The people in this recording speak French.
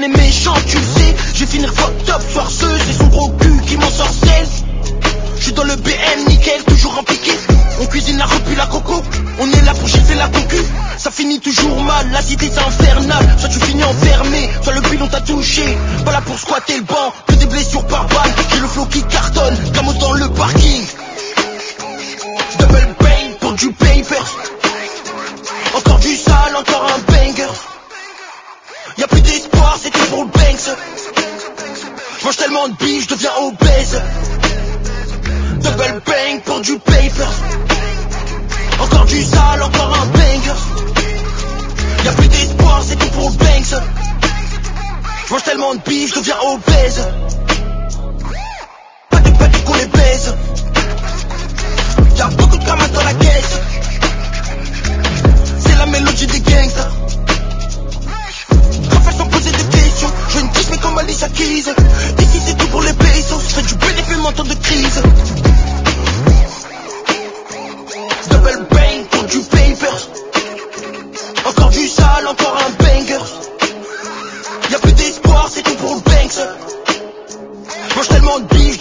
est méchant, tu le sais. J'ai finir fucked up, soirceuse, c'est son gros cul qui m'ensorcelle. J'suis dans le BM, nickel, toujours impliqué. On cuisine la repu, la coco. On est là pour gifler la concu. Ça finit toujours mal, la cité c'est infernal. Soit tu finis enfermé, soit le pilon t'a touché. Pas là pour squatter le banc, que des blessures par balle. J'ai le flow qui cartonne, Camos dans le parking. Double bang pour du paper. Encore du sale, encore un banger. Y'a plus d'espoir, c'était pour le Banks. J'mange tellement de billes, j'deviens obèse. Double bang pour du paper. Encore du sale, encore un banger. Y'a plus d'espoir, c'est tout pour le Banks. J'mange tellement de billes, j'deviens obèse. Pas de panique, on les baise. Y'a beaucoup de camas dans la caisse. C'est la mélodie des gangsters. Rafale sans poser de questions. Je ne kiffe mais comme Alicia Keys. Ici c'est tout pour les pesos. Fais du bénéfice en temps de crise. Double bang pour du paper. Encore du sale, encore un banger. Y'a plus d'espoir, c'est tout pour le Banks. J'mange tellement de billes,